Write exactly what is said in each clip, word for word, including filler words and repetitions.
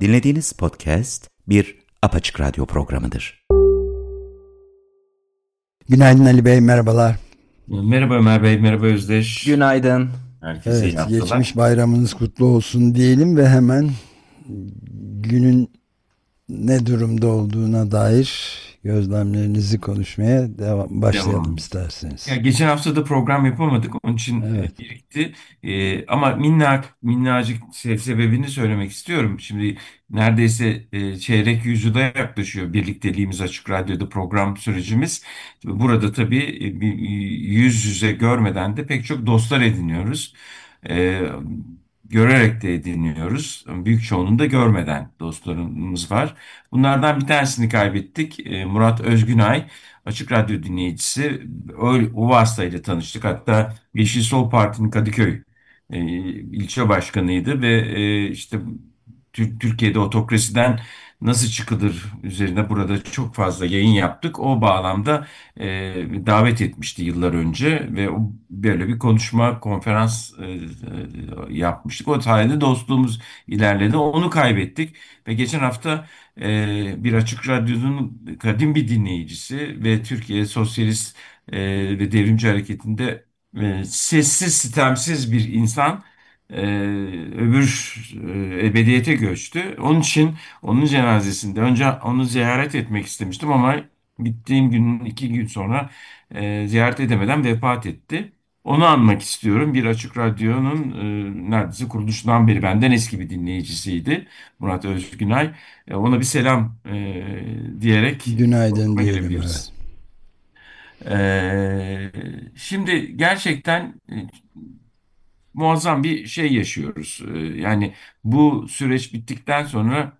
Dinlediğiniz podcast bir Apaçık Radyo programıdır. Günaydın Ali Bey, merhabalar. Merhaba Ömer Bey, merhaba Özdeş. Günaydın. Herkese iyi Evet, haftalar. geçmiş bayramınız kutlu olsun diyelim ve hemen günün ne durumda olduğuna dair gözlemlerinizi konuşmaya devam, başlayalım Devam. isterseniz. Ya geçen hafta da program yapamadık, onun için Evet. e, birikti. E, ama minnak, minnacık se- sebebini söylemek istiyorum. Şimdi neredeyse e, çeyrek yüzyıla yaklaşıyor birlikteliğimiz Açık Radyo'da program sürecimiz. Burada tabii e, bir- yüz yüze görmeden de pek çok dostlar ediniyoruz. E, Görerek de ediniyoruz. Büyük çoğunluğunu da görmeden dostlarımız var. Bunlardan bir tanesini kaybettik. E, Murat Özgünay. Açık Radyo dinleyicisi. Öyle, o vasıtayla tanıştık. Hatta Yeşil Sol Parti'nin Kadıköy e, ilçe başkanıydı ve e, işte Tür- Türkiye'de otokrasiden nasıl çıkılır üzerine burada çok fazla yayın yaptık. O bağlamda e, davet etmişti yıllar önce ve o, böyle bir konuşma, konferans e, e, yapmıştık. O sayede dostluğumuz ilerledi. Onu kaybettik ve geçen hafta e, bir Açık Radyo'nun kadim bir dinleyicisi ve Türkiye Sosyalist e, ve Devrimci Hareketi'nde e, sessiz, sitemsiz bir insan e, öbür e, ebediyete göçtü. Onun için onun cenazesinde önce onu ziyaret etmek istemiştim ama gittiğim günün iki gün sonra e, ziyaret edemeden vefat etti. Onu anmak istiyorum. Bir Açık Radyo'nun e, neredeyse kuruluşundan beri benden eski bir dinleyicisiydi. Murat Özgünay. E, ona bir selam e, diyerek Günaydın programa diyelim, evet. gelebiliriz. E, Şimdi gerçekten e, muazzam bir şey yaşıyoruz. E, yani bu süreç bittikten sonra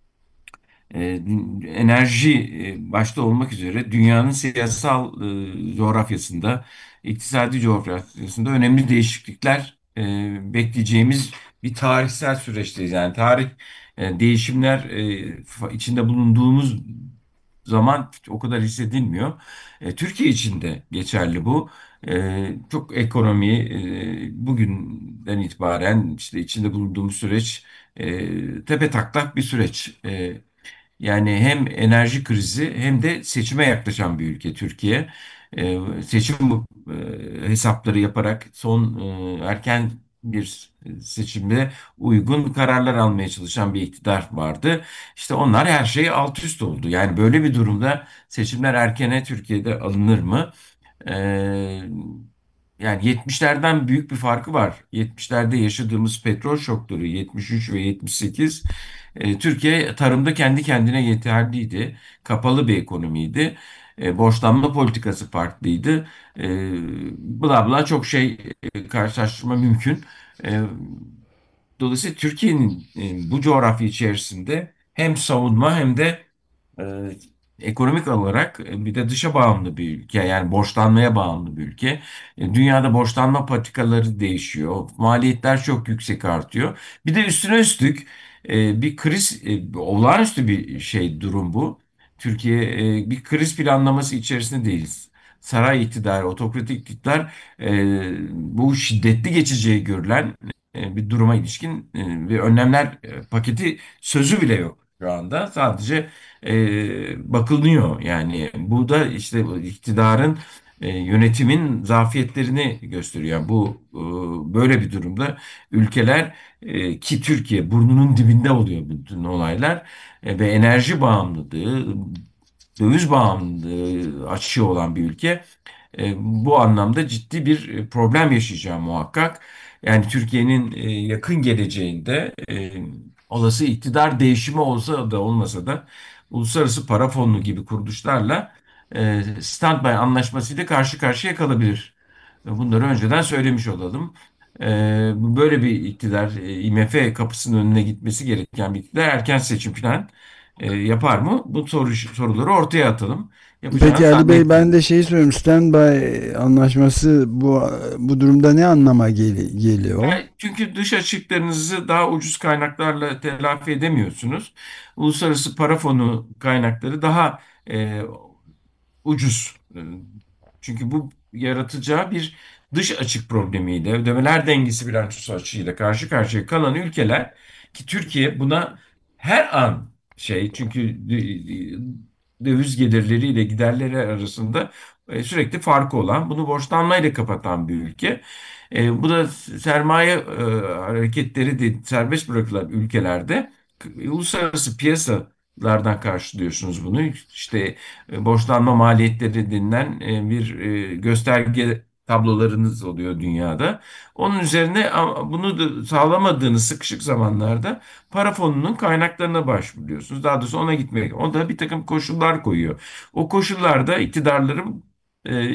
e, dün- enerji e, başta olmak üzere dünyanın siyasal e, coğrafyasında, iktisadi coğrafyasında önemli değişiklikler e, bekleyeceğimiz bir tarihsel süreçteyiz. Yani tarih e, değişimler e, fa- içinde bulunduğumuz zaman o kadar hissedilmiyor. E, Türkiye için de geçerli bu. E, çok ekonomi e, bugünden itibaren işte içinde bulunduğumuz süreç e, tepe taklak bir süreç. E, yani hem enerji krizi hem de seçime yaklaşan bir ülke Türkiye. Ee, seçim e, hesapları yaparak son e, erken bir seçimde uygun kararlar almaya çalışan bir iktidar vardı. İşte onlar her şey alt üst oldu. Yani böyle bir durumda seçimler erkene Türkiye'de alınır mı? Ee, Yani yetmişlerden büyük bir farkı var. yetmişlerde yaşadığımız petrol şokları yetmiş üç ve yetmiş sekiz. E, Türkiye tarımda kendi kendine yeterliydi. Kapalı bir ekonomiydi. E, borçlanma politikası farklıydı. E, Bla bla çok şey e, karşılaştırma mümkün. E, Dolayısıyla Türkiye'nin e, bu coğrafya içerisinde hem savunma hem de e, ekonomik olarak e, bir de dışa bağımlı bir ülke, yani borçlanmaya bağımlı bir ülke. E, dünyada borçlanma patikaları değişiyor. Maliyetler çok yüksek artıyor. Bir de üstüne üstlük e, bir kriz, e, olağanüstü bir şey durum bu. Türkiye e, bir kriz planlaması içerisinde değiliz. Saray iktidarı, otokratik iktidar e, bu şiddetli geçeceği görülen e, bir duruma ilişkin e, bir önlemler e, paketi sözü bile yok şu anda. Sadece e, bakılıyor. Yani bu da işte iktidarın e, yönetimin zafiyetlerini gösteriyor. Yani bu e, böyle bir durumda ülkeler e, ki Türkiye burnunun dibinde oluyor bütün olaylar e, ve enerji bağımlılığı, döviz bağımlılığı açığı olan bir ülke e, bu anlamda ciddi bir e, problem yaşayacağım muhakkak. Yani Türkiye'nin e, yakın geleceğinde e, olası iktidar değişimi olsa da olmasa da uluslararası para fonu gibi kuruluşlarla e, standby anlaşmasıyla karşı karşıya kalabilir. E, Bunları önceden söylemiş olalım. E, Böyle bir iktidar, e, I M F kapısının önüne gitmesi gereken bir iktidar erken seçim falan e, yapar mı? Bu soru, soruları ortaya atalım. Yapacağını Peki Ali Bey, ben zannetmiyorum. de şeyi soruyorum. Standby anlaşması bu bu durumda ne anlama geli- geliyor? Yani çünkü dış açıklarınızı daha ucuz kaynaklarla telafi edemiyorsunuz. Uluslararası para fonu kaynakları daha e, ucuz. E, Çünkü bu yaratacağı bir dış açık problemiyle, ödemeler dengesi bilançosu açığıyla karşı karşıya kalan ülkeler ki Türkiye buna her an şey, çünkü döviz gelirleriyle giderleri arasında e, sürekli farkı olan, bunu borçlanmayla kapatan bir ülke. E, bu da sermaye e, hareketleri de serbest bırakılan ülkelerde k- uluslararası piyasalardan karşılıyorsunuz bunu. İşte e, borçlanma maliyetleri denilen e, bir e, gösterge tablolarınız oluyor dünyada. Onun üzerine a- bunu da sağlamadığınız sıkışık zamanlarda para fonunun kaynaklarına başvuruyorsunuz. Daha doğrusu ona gitmek. O da bir takım koşullar koyuyor. O koşullarda iktidarların e,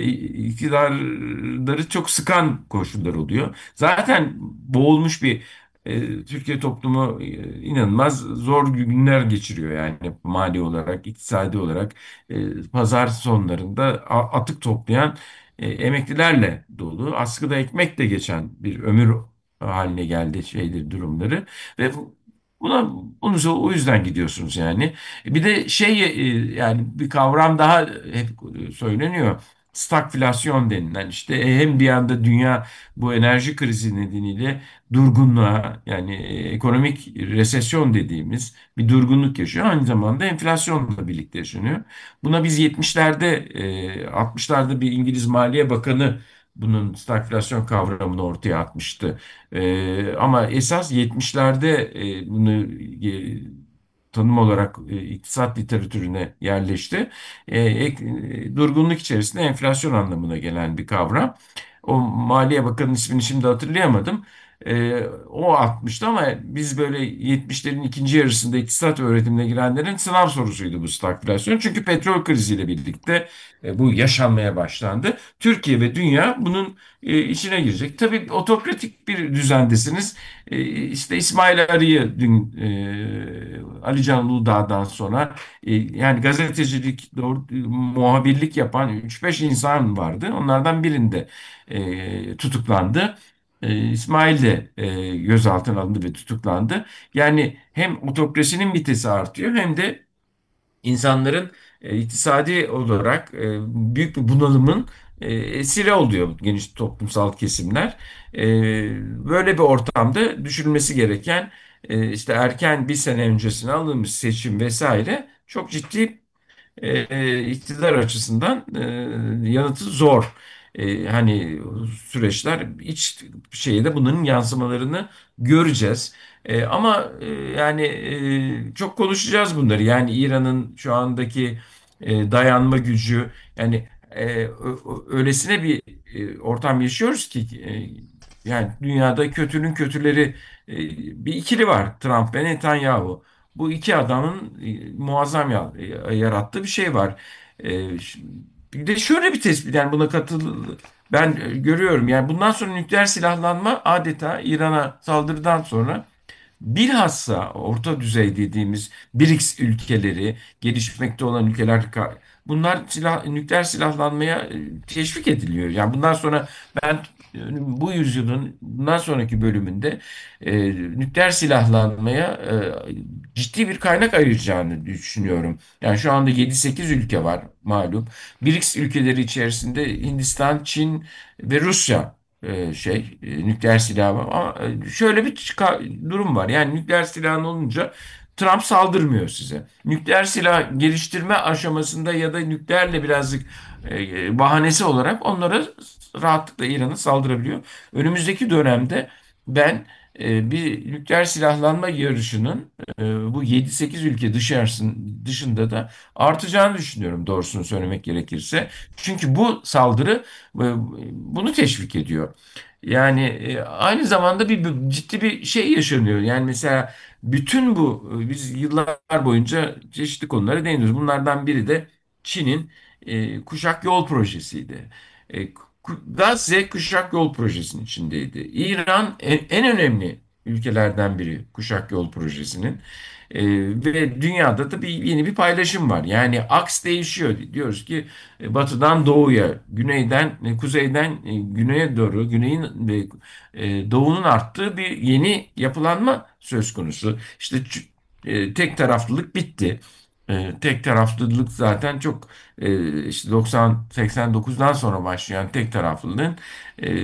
iktidarları çok sıkan koşullar oluyor. Zaten boğulmuş bir e, Türkiye toplumu e, inanılmaz zor günler geçiriyor, yani mali olarak, iktisadi olarak e, pazar sonlarında a- atık toplayan e, emeklilerle dolu. Askıda ekmekle geçen bir ömür haline geldi şeydir durumları ve bu- buna bunu o yüzden gidiyorsunuz yani. Bir de şey e, yani bir kavram daha hep söyleniyor. Stagflasyon denilen, işte e, hem bir anda dünya bu enerji krizi nedeniyle durgunluğa, yani e, ekonomik resesyon dediğimiz bir durgunluk yaşıyor. Aynı zamanda enflasyonla birlikte yaşanıyor. Buna biz yetmişlerde, e, altmışlarda bir İngiliz Maliye Bakanı bunun stagflasyon kavramını ortaya atmıştı. E, ama esas yetmişlerde e, bunu e, tanım olarak e, iktisat literatürüne yerleşti. E, ek- e, durgunluk içerisinde enflasyon anlamına gelen bir kavram. O Maliye Bakanı'nın ismini şimdi hatırlayamadım. E, o atmıştı ama biz böyle yetmişlerin ikinci yarısında iktisat öğretimine girenlerin sınav sorusuydu bu stagflasyon. Çünkü petrol kriziyle birlikte e, bu yaşanmaya başlandı. Türkiye ve dünya bunun e, içine girecek. Tabii otokratik bir düzendesiniz. E, işte İsmail Arı'yı dün e, Ali Can Uludağ'dan sonra e, yani gazetecilik, doğru, muhabirlik yapan üç beş insan vardı. Onlardan birinde e, tutuklandı. E, İsmail de e, gözaltına alındı ve tutuklandı. Yani hem otokrasinin vitesi artıyor hem de insanların e, iktisadi olarak e, büyük bir bunalımın e, esiri oluyor geniş toplumsal kesimler. E, Böyle bir ortamda düşünülmesi gereken e, işte erken bir sene öncesine alınmış seçim vesaire çok ciddi e, iktidar açısından e, yanıtı zor. E, hani süreçler iç şeyde de bunların yansımalarını göreceğiz. E, ama e, yani e, çok konuşacağız bunları. Yani İran'ın şu andaki e, dayanma gücü, yani e, ö- ö- öylesine bir e, ortam yaşıyoruz ki e, yani dünyada kötünün kötüleri, e, bir ikili var, Trump ve Netanyahu. Bu iki adamın e, muazzam ya- e, yarattığı bir şey var. E, ş- Bir de şöyle bir tespit, yani buna katıl ben e, görüyorum. Yani bundan sonra nükleer silahlanma adeta İran'a saldırıdan sonra bilhassa orta düzey dediğimiz BRICS ülkeleri, gelişmekte olan ülkeler, bunlar silah, nükleer silahlanmaya e, teşvik ediliyor. Yani bundan sonra ben e, bu yüzyılın bundan sonraki bölümünde e, nükleer silahlanmaya e, ciddi bir kaynak ayıracağını düşünüyorum. Yani şu anda yedi sekiz ülke var malum. BRICS ülkeleri içerisinde Hindistan, Çin ve Rusya e, şey e, nükleer silah var. Ama e, şöyle bir çıka- durum var. Yani nükleer silahın olunca Trump saldırmıyor size. Nükleer silah geliştirme aşamasında ya da nükleerle birazcık e, bahanesi olarak onlara rahatlıkla İran'a saldırabiliyor. Önümüzdeki dönemde ben e, bir nükleer silahlanma yarışının e, bu yedi sekiz ülke dışarısın, dışında da artacağını düşünüyorum, doğrusunu söylemek gerekirse. Çünkü bu saldırı e, bunu teşvik ediyor. Yani e, aynı zamanda bir, bir ciddi bir şey yaşanıyor. Yani mesela bütün bu e, biz yıllar boyunca çeşitli konulara değiniyoruz. Bunlardan biri de Çin'in e, Kuşak Yol Projesi'ydi. E, Ku- Gazze Kuşak Yol Projesi'nin içindeydi. İran en, en önemli ülkelerden biri Kuşak Yol Projesi'nin. E, Ve dünyada da bir yeni bir paylaşım var. Yani aks değişiyor. Diyoruz ki e, batıdan doğuya, güneyden e, kuzeyden e, güneye doğru, güneyin ve e, doğunun arttığı bir yeni yapılanma söz konusu. İşte ç- e, tek taraflılık bitti. E, tek taraflılık zaten çok e, işte doksan seksen dokuzdan sonra başlayan tek taraflılığın e,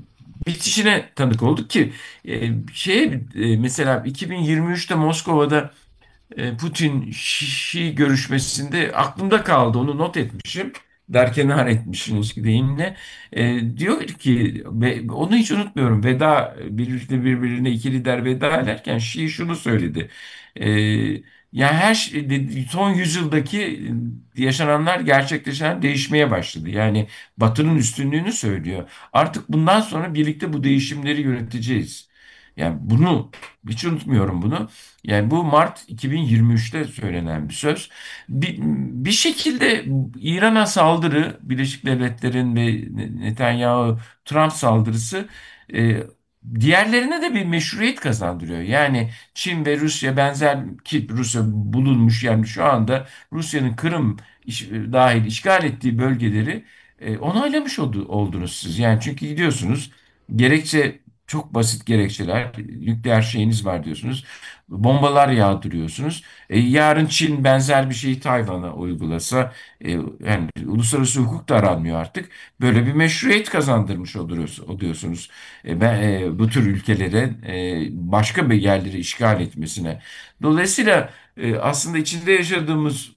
bitişine tanık olduk ki e, şey e, mesela iki bin yirmi üçte Moskova'da e, Putin Şi görüşmesinde aklımda kaldı. Onu not etmişim. Derkenar etmişsiniz deyimle. E, diyor ki ve onu hiç unutmuyorum. Veda birlikte birbirine iki lider veda ederken Şi şunu söyledi. E, yani her şey, son yüzyıldaki yaşananlar gerçekleşen değişmeye başladı. Yani Batı'nın üstünlüğünü söylüyor. Artık bundan sonra birlikte bu değişimleri yöneteceğiz. Yani bunu hiç unutmuyorum bunu. Yani bu Mart iki bin yirmi üçte söylenen bir söz. Bir, bir şekilde İran'a saldırı, Birleşik Devletler'in ve Netanyahu Trump saldırısı e, diğerlerine de bir meşruiyet kazandırıyor. Yani Çin ve Rusya benzer ki Rusya bulunmuş yani şu anda Rusya'nın Kırım iş, dahil işgal ettiği bölgeleri e, onaylamış oldu, oldunuz siz. Yani çünkü gidiyorsunuz gerekçe çok basit gerekçeler, nükleer şeyiniz var diyorsunuz. Bombalar yağdırıyorsunuz. E, yarın Çin benzer bir şeyi Tayvan'a uygulasa e, yani uluslararası hukuk da aranmıyor artık. Böyle bir meşruiyet kazandırmış oluyorsunuz. oluyorsunuz. E, ben e, bu tür ülkelere e, başka bir yerleri işgal etmesine. Dolayısıyla e, aslında içinde yaşadığımız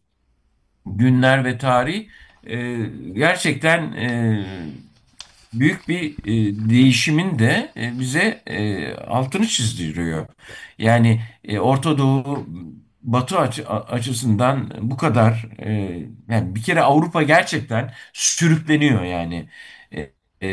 günler ve tarih e, gerçekten e, büyük bir e, değişimin de e, bize e, altını çizdiriyor. Yani e, Orta Doğu Batı açı- açısından bu kadar e, yani bir kere Avrupa gerçekten sürükleniyor yani. E,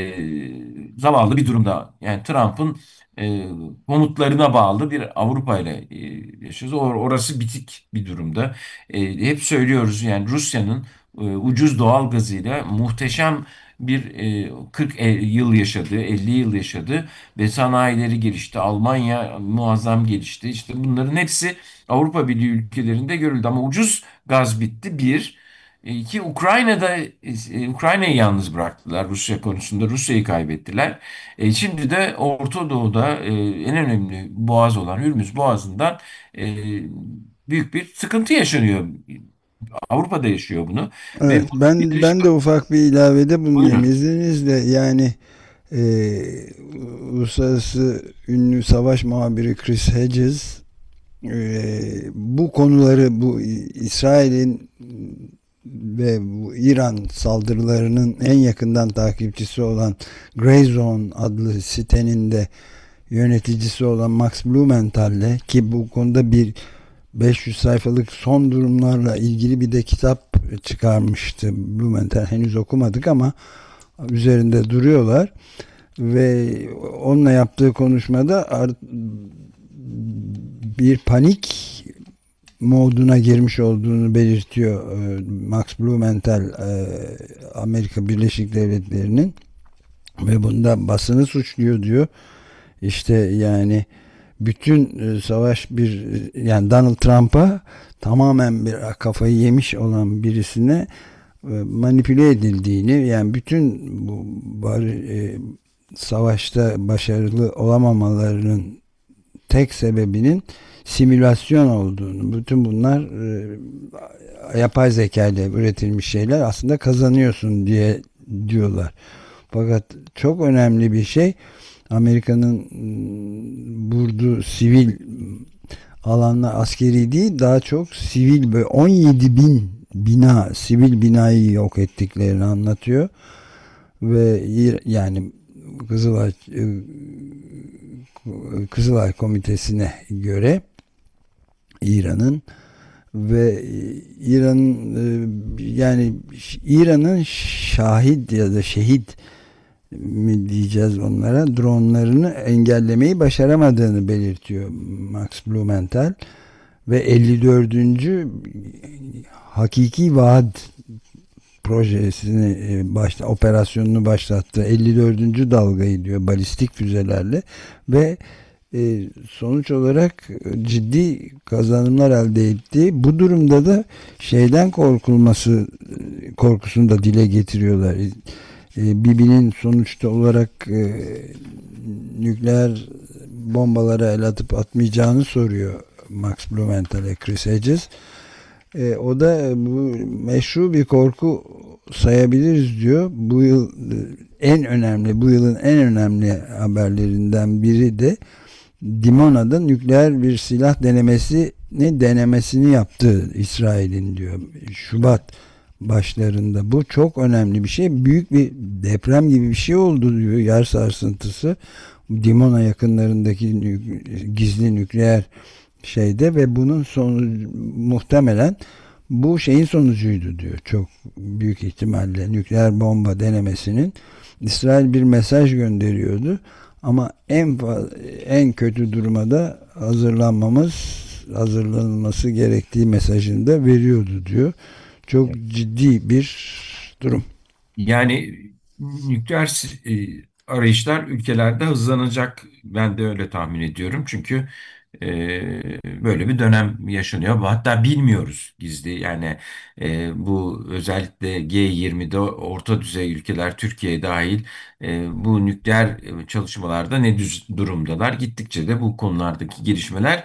e, zavallı bir durumda. Yani Trump'ın e, komutlarına bağlı bir Avrupa ile e, yaşıyoruz. Or- orası bitik bir durumda. E, hep söylüyoruz yani Rusya'nın e, ucuz doğal gazıyla muhteşem bir e, kırk e- yıl yaşadı, elli yıl yaşadı ve sanayileri gelişti. Almanya muazzam gelişti. İşte bunların hepsi Avrupa Birliği ülkelerinde görüldü ama ucuz gaz bitti bir. E, İki Ukrayna'da e, Ukrayna'yı yalnız bıraktılar Rusya konusunda. Rusya'yı kaybettiler. E, şimdi de Orta Doğu'da e, en önemli boğaz olan Hürmüz Boğazı'ndan e, büyük bir sıkıntı yaşanıyor. Avrupa'da yaşıyor bunu ve Evet, bu ben Birleşik ben de ufak bir ilavede bulunayım Buyurun. izninizle. Yani e, uluslararası ünlü savaş muhabiri Chris Hedges e, bu konuları, bu İsrail'in ve bu İran saldırılarının en yakından takipçisi olan Grey Zone adlı sitenin de yöneticisi olan Max Blumenthal'le, ki bu konuda bir beş yüz sayfalık son durumlarla ilgili bir de kitap çıkarmıştı Blumenthal. Henüz okumadık ama üzerinde duruyorlar ve onunla yaptığı konuşmada bir panik moduna girmiş olduğunu belirtiyor Max Blumenthal, Amerika Birleşik Devletleri'nin, ve bunda basını suçluyor diyor. İşte yani bütün savaş bir, yani Donald Trump'a tamamen bir kafayı yemiş olan birisine manipüle edildiğini, yani bütün bu bar, e, savaşta başarılı olamamalarının tek sebebinin simülasyon olduğunu, bütün bunlar e, yapay zeka ile üretilmiş şeyler, aslında kazanıyorsun diye diyorlar. Fakat çok önemli bir şey, Amerika'nın vurduğu sivil alanlar askeri değil, daha çok sivil, böyle on yedi bin bina, sivil binayı yok ettiklerini anlatıyor. Ve yani Kızılay Kızılay Komitesi'ne göre İran'ın ve İran'ın yani İran'ın şahit ya da şehit mi diyeceğiz onlara, dronlarını engellemeyi başaramadığını belirtiyor Max Blumenthal ve elli dördüncü Hakiki Vaat projesini başta operasyonunu başlattı. elli dördüncü dalgayı diyor, balistik füzelerle ve e, sonuç olarak ciddi kazanımlar elde etti. Bu durumda da şeyden korkulması korkusunu da dile getiriyorlar. E, Bibi'nin sonuçta olarak e, nükleer bombalara el atıp atmayacağını soruyor Max Blumenthal'e Chris Hedges. E, o da bu meşru bir korku sayabiliriz diyor. Bu yıl en önemli, bu yılın en önemli haberlerinden biri de Dimona'da nükleer bir silah denemesi ne denemesini yaptı İsrail'in diyor Şubat başlarında. Bu çok önemli bir şey. Büyük bir deprem gibi bir şey oldu diyor. Yer sarsıntısı. Dimona yakınlarındaki nük- gizli nükleer şeyde ve bunun sonucu muhtemelen bu şeyin sonucuydu diyor. Çok büyük ihtimalle nükleer bomba denemesinin İsrail bir mesaj gönderiyordu. Ama en fa- en kötü duruma da hazırlanmamız, hazırlanılması gerektiği mesajını da veriyordu diyor. Çok ciddi bir durum. Yani nükleer si- e, arayışlar ülkelerde hızlanacak. Ben de öyle tahmin ediyorum. Çünkü e, böyle bir dönem yaşanıyor. Hatta bilmiyoruz gizli. Yani e, bu özellikle G yirmide orta düzey ülkeler Türkiye dahil e, bu nükleer e, çalışmalarda ne düz durumdalar. Gittikçe de bu konulardaki gelişmeler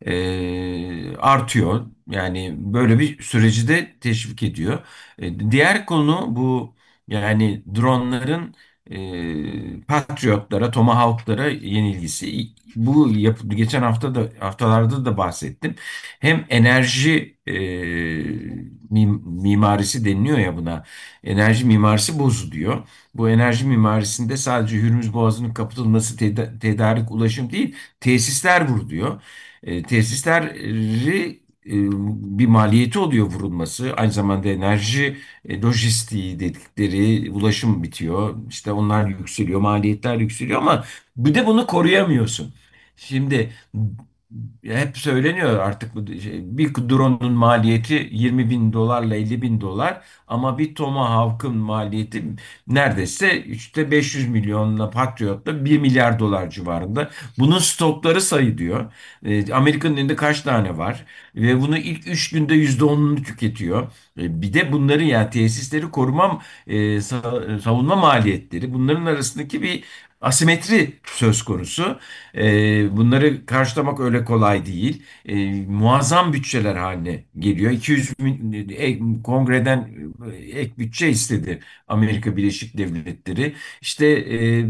e, artıyor. Yani böyle bir süreci de teşvik ediyor. E, Diğer konu bu, yani dronların e, Patriotlara, Tomahawk'lara yenilgisi. Bu yap- geçen hafta da haftalarda da bahsettim. Hem enerji e, mim- mimarisi deniliyor ya buna. Enerji mimarisi bozuluyor. Bu enerji mimarisinde sadece Hürmüz Boğazı'nın kapatılması, teda- tedarik, ulaşım değil, tesisler vuruluyor. E, tesisleri e, bir maliyeti oluyor vurulması. Aynı zamanda enerji e, lojistiği dedikleri ulaşım bitiyor. İşte onlar yükseliyor, maliyetler yükseliyor ama bir de bunu koruyamıyorsun. Şimdi hep söyleniyor artık bu şey, bir drone'un maliyeti yirmi bin dolarla elli bin dolar ama bir Tomahawk'ın maliyeti neredeyse işte beş yüz milyonla Patriot'la bir milyar dolar civarında. Bunun stokları sayılıyor. E, Amerika'nın elinde kaç tane var? Ve bunu ilk üç günde yüzde onunu tüketiyor. E, Bir de bunları, yani tesisleri korumam, e, sa- savunma maliyetleri, bunların arasındaki bir asimetri söz konusu. E, bunları karşılamak öyle kolay değil. E, muazzam bütçeler haline geliyor. iki yüz bin, e, kongreden e, ek bütçe istedi Amerika Birleşik Devletleri. İşte e,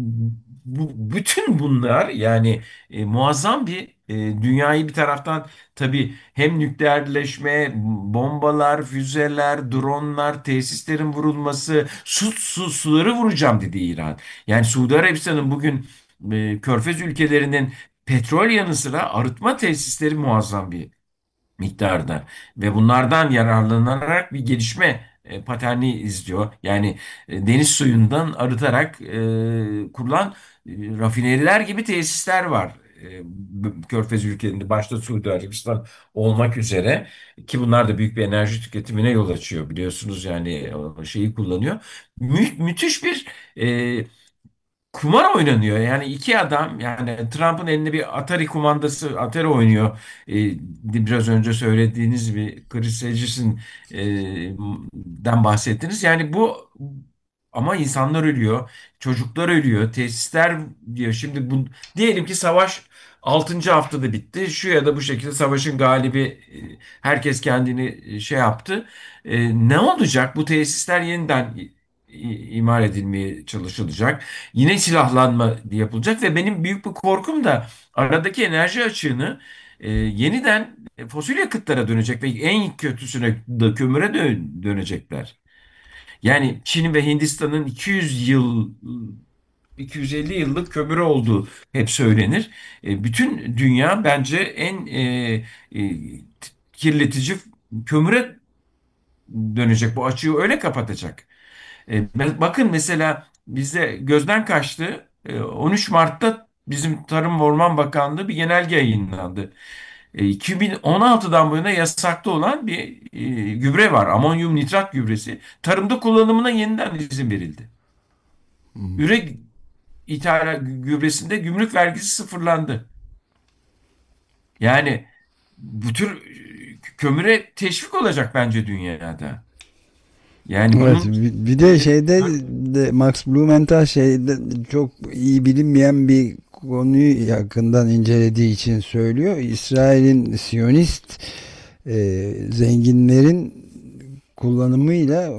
bu, bütün bunlar yani e, muazzam bir e, dünyayı bir taraftan tabii hem nükleerleşme, bombalar, füzeler, dronlar, tesislerin vurulması, su, su suları vuracağım dedi İran. Yani Suudi Arabistan'ın bugün e, Körfez ülkelerinin petrol yanı sıra arıtma tesisleri muazzam bir miktarda ve bunlardan yararlanarak bir gelişme e, paterni izliyor. Yani e, deniz suyundan arıtarak e, kurulan e, rafineriler gibi tesisler var. E, b- Körfez ülkelerinde başta Suudi Arabistan olmak üzere, ki bunlar da büyük bir enerji tüketimine yol açıyor biliyorsunuz, yani o şeyi kullanıyor. Mü- müthiş bir e, kumar oynanıyor. Yani iki adam, yani Trump'ın elinde bir Atari kumandası, Atari oynuyor. Ee, biraz önce söylediğiniz gibi Chris Hedges'in e, den bahsettiniz. Yani bu, ama insanlar ölüyor, çocuklar ölüyor, tesisler diyor. Şimdi bu, diyelim ki savaş altıncı haftada bitti. Şu ya da bu şekilde savaşın galibi, e, herkes kendini e, şey yaptı. E, ne olacak? Bu tesisler yeniden i- imar edilmeye çalışılacak. Yine silahlanma yapılacak ve benim büyük bir korkum da aradaki enerji açığını e, yeniden fosil yakıtlara dönecek ve en kötüsüne de kömüre dö- dönecekler. Yani Çin ve Hindistan'ın iki yüz yıl iki yüz elli yıllık kömürü olduğu hep söylenir. E, bütün dünya bence en e, e, kirletici kömüre dönecek. Bu açığı öyle kapatacak. E, bakın mesela bizde gözden kaçtı. E, on üç Mart'ta bizim Tarım ve Orman Bakanlığı bir genelge yayınlandı. E, iki bin on altıdan bu yana yasakta olan bir e, gübre var. Amonyum nitrat gübresi. Tarımda kullanımına yeniden izin verildi. Üre ithalat gübresinde gümrük vergisi sıfırlandı. Yani bu tür e, kömüre teşvik olacak bence dünyada. Yani Evet, bunun bir bir de şeyde de Max Blumenthal şeyde çok iyi bilinmeyen bir konuyu yakından incelediği için söylüyor. İsrail'in Siyonist e, zenginlerin kullanımıyla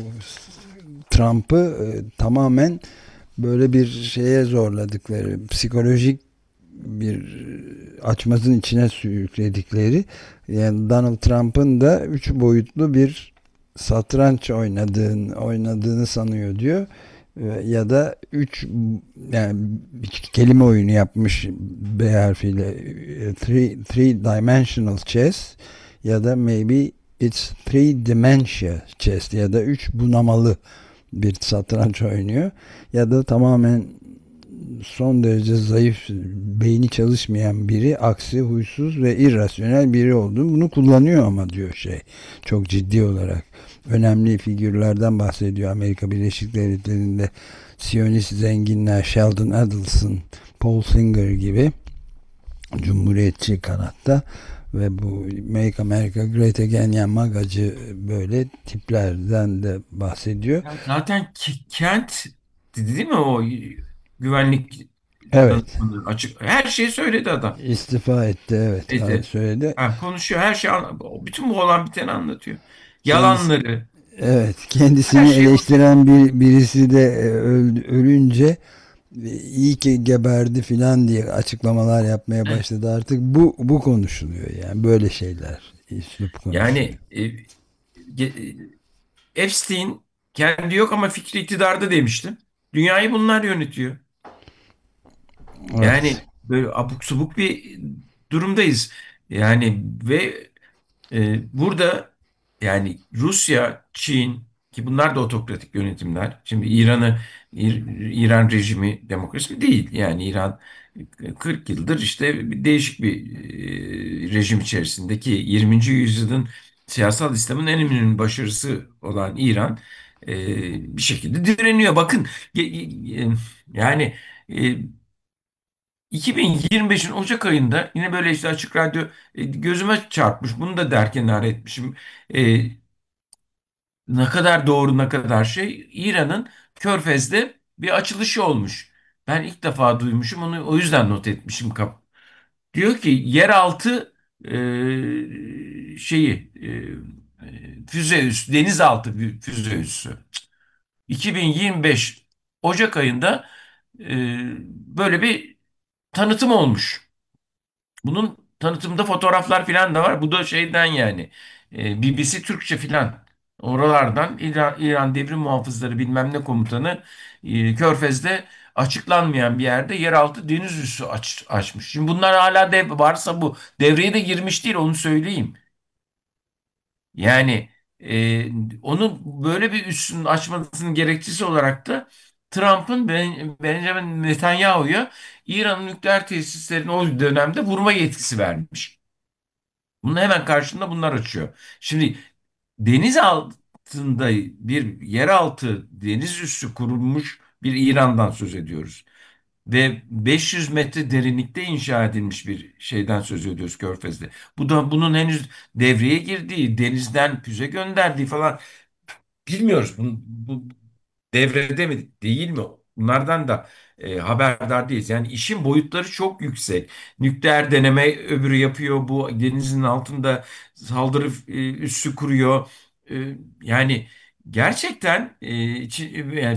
Trump'ı e, tamamen böyle bir şeye zorladıkları, psikolojik bir açmazın içine sürükledikleri, yani Donald Trump'ın da üç boyutlu bir satranç oynadığını oynadığını sanıyor diyor. Ve- ya da üç, yani bir kelime oyunu yapmış B harfiyle, e, three, three dimensional chess, ya da maybe it's three dementia chess, ya da üç bunamalı bir satranç oynuyor, ya da tamamen son derece zayıf, beyni çalışmayan biri, aksi huysuz ve irrasyonel biri olduğunu, bunu kullanıyor ama diyor şey, çok ciddi olarak önemli figürlerden bahsediyor Amerika Birleşik Devletleri'nde. Siyonist zenginler, Sheldon Adelson, Paul Singer gibi Cumhuriyetçi kanatta ve bu Make America Great Again, yani magacı böyle tiplerden de bahsediyor. Ya zaten K- Kent dedi değil mi o güvenlik Evet, danışmanı, açık her şeyi söyledi adam. istifa etti, evet, Neyse. söyledi. Ha, konuşuyor her şey an- bütün bu olan biteni anlatıyor. Kendisi, Yalanları evet, her kendisini şeyi ortaya. eleştiren bir birisi de e, öl- ölünce e, iyi ki geberdi filan diye açıklamalar yapmaya Evet. başladı. Artık bu bu konuşuluyor, yani böyle şeyler, üslup konuşuluyor. Yani e, ge- Epstein kendi yok ama fikri iktidarda demişti. Dünyayı bunlar yönetiyor. Evet. Yani böyle abuk subuk bir durumdayız. Yani ve Ee, burada yani Rusya, Çin ki bunlar da otokratik yönetimler. Şimdi İran'ı İr- İran rejimi demokrasi değil. Yani İran kırk yıldır işte bir değişik bir e, rejim içerisindeki yirminci yüzyılın siyasal İslam'ın en önemli başarısı olan İran e, bir şekilde direniyor. Bakın ge- ge- yani e, iki bin yirmi beşin Ocak ayında yine böyle işte Açık Radyo e, gözüme çarpmış. Bunu da derkenare etmişim. E, ne kadar doğru ne kadar şey. İran'ın Körfez'de bir açılışı olmuş. Ben ilk defa duymuşum onu o yüzden not etmişim. Kap. Diyor ki yeraltı e, şeyi e, e, füze üssü, denizaltı fü- füze üssü. iki bin yirmi beş Ocak ayında e, böyle bir tanıtım olmuş. Bunun tanıtımda fotoğraflar falan da var. Bu da şeyden yani e, B B C Türkçe falan. Oralardan İran, İran Devrim Muhafızları bilmem ne komutanı e, Körfez'de açıklanmayan bir yerde yeraltı deniz üssü aç, açmış. Şimdi bunlar hala dev, varsa bu devreye de girmiş değil onu söyleyeyim. Yani e, onun böyle bir üssünün açmasının gerekçesi olarak da Trump'ın Ben- Benjamin Netanyahu'ya İran'ın nükleer tesislerine o dönemde vurma yetkisi vermiş. Bunun hemen karşında bunlar açıyor. Şimdi deniz altında bir yeraltı deniz üssü kurulmuş bir İran'dan söz ediyoruz. Ve beş yüz metre derinlikte inşa edilmiş bir şeyden söz ediyoruz Körfez'de. Bu da bunun henüz devreye girdiği, denizden füze gönderdiği falan bilmiyoruz. Bu, bu devrede mi değil mi? Bunlardan da e, haberdar değiliz. Yani işin boyutları çok yüksek. Nükleer deneme öbürü yapıyor. Bu denizin altında saldırı e, üssü kuruyor. E, yani gerçekten e, çi- yani,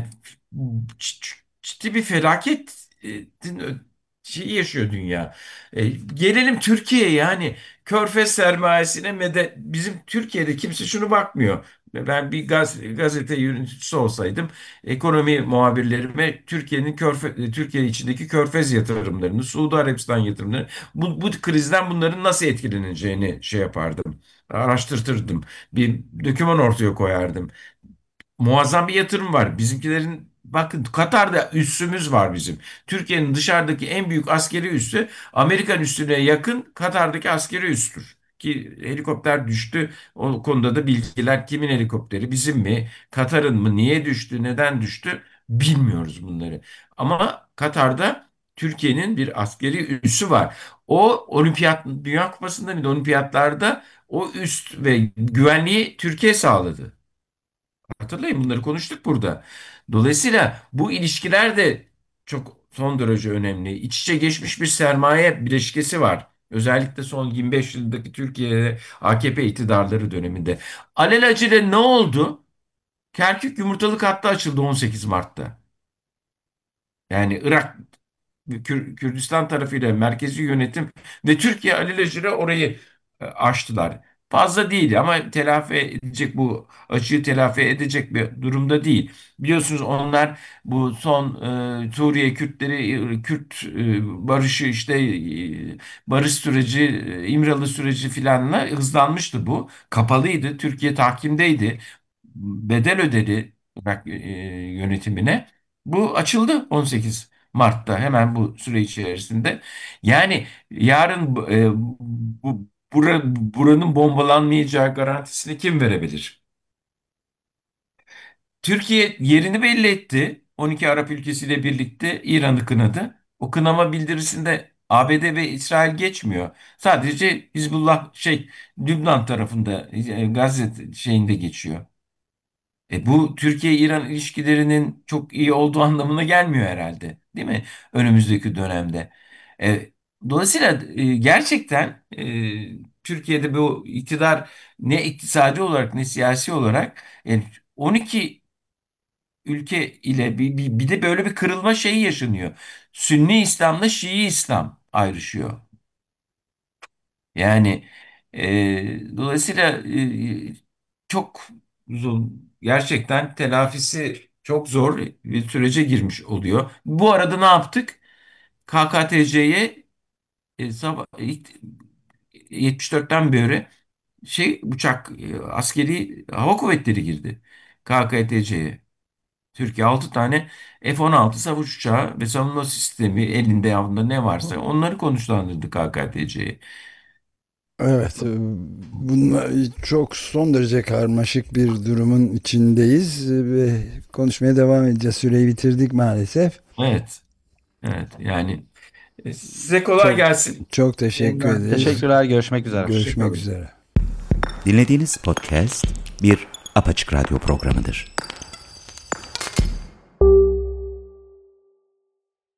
ç- ç- ciddi bir felaket e, şeyi yaşıyor dünya. E, gelelim Türkiye'ye yani Körfez sermayesine mede bizim Türkiye'de kimse şunu bakmıyor. Ben bir gaz, gazete yöneticisi olsaydım ekonomi muhabirlerime Türkiye'nin körfe, Türkiye içindeki körfez yatırımlarını, Suudi Arabistan yatırımlarını, bu, bu krizden bunların nasıl etkileneceğini şey yapardım. Araştırtırdım. Bir doküman ortaya koyardım. Muazzam bir yatırım var. Bizimkilerin bakın Katar'da üssümüz var bizim. Türkiye'nin dışarıdaki en büyük askeri üssü Amerikan üssüne yakın Katar'daki askeri üstür. Ki helikopter düştü. O konuda da bilgiler kimin helikopteri? Bizim mi? Katar'ın mı? Niye düştü? Neden düştü? Bilmiyoruz bunları. Ama Katar'da Türkiye'nin bir askeri üssü var. O olimpiyat, Dünya Kupası'nda mıydı? Olimpiyatlarda o üst ve güvenliği Türkiye sağladı. Hatırlayın bunları konuştuk burada. Dolayısıyla bu ilişkiler de çok son derece önemli. İç içe geçmiş bir sermaye bileşkesi var. Özellikle son yirmi beş yıldaki Türkiye'de A K P iktidarları döneminde. Alelacele ne oldu? Kerkük yumurtalık hattı açıldı on sekiz Mart'ta. Yani Irak Kür- Kürdistan tarafıyla merkezi yönetim ve Türkiye alelacele orayı e, açtılar. Fazla değil ama telafi edecek, bu açığı telafi edecek bir durumda değil. Biliyorsunuz onlar bu son e, Suriye Kürtleri, e, Kürt e, barışı işte e, barış süreci, e, İmralı süreci filanla hızlanmıştı bu. Kapalıydı. Türkiye tahkimdeydi. Bedel ödedi Irak e, yönetimine. Bu açıldı on sekiz Mart'ta, hemen bu süre içerisinde. Yani yarın e, bu bura- buranın bombalanmayacağı garantisini kim verebilir? Türkiye yerini belli etti. on iki Arap ülkesiyle birlikte İran'ı kınadı. O kınama bildirisinde A B D ve İsrail geçmiyor. Sadece Hizbullah şey Lübnan tarafında, e, Gazze şeyinde geçiyor. E bu Türkiye-İran ilişkilerinin çok iyi olduğu anlamına gelmiyor herhalde, değil mi? Önümüzdeki dönemde. E, Dolayısıyla e, gerçekten e, Türkiye'de bu iktidar ne iktisadi olarak ne siyasi olarak e, on iki ülke ile bir, bir, bir de böyle bir kırılma şeyi yaşanıyor. Sünni İslam'la Şii İslam ayrışıyor. Yani e, dolayısıyla e, çok zor, gerçekten telafisi çok zor bir sürece girmiş oluyor. Bu arada ne yaptık? K K T C'ye e, sabah, yetmiş dörtten beri şey uçak e, askeri hava kuvvetleri girdi K K T C'ye. Türkiye altı tane F on altı savaş uçağı ve savunma sistemi elinde yanında ne varsa onları konuşlandırdı K K T C'ye. Evet, e, bunlar çok son derece karmaşık bir durumun içindeyiz ve konuşmaya devam edeceğiz. Süreyi bitirdik maalesef. Evet, evet yani e, size kolay Çok gelsin. çok teşekkür Yeniden ederiz. görüşmek Teşekkürler, görüşmek üzere. üzere. Görüşmek Hoşçakalın. üzere. Dinlediğiniz podcast bir Apaçık Radyo programıdır.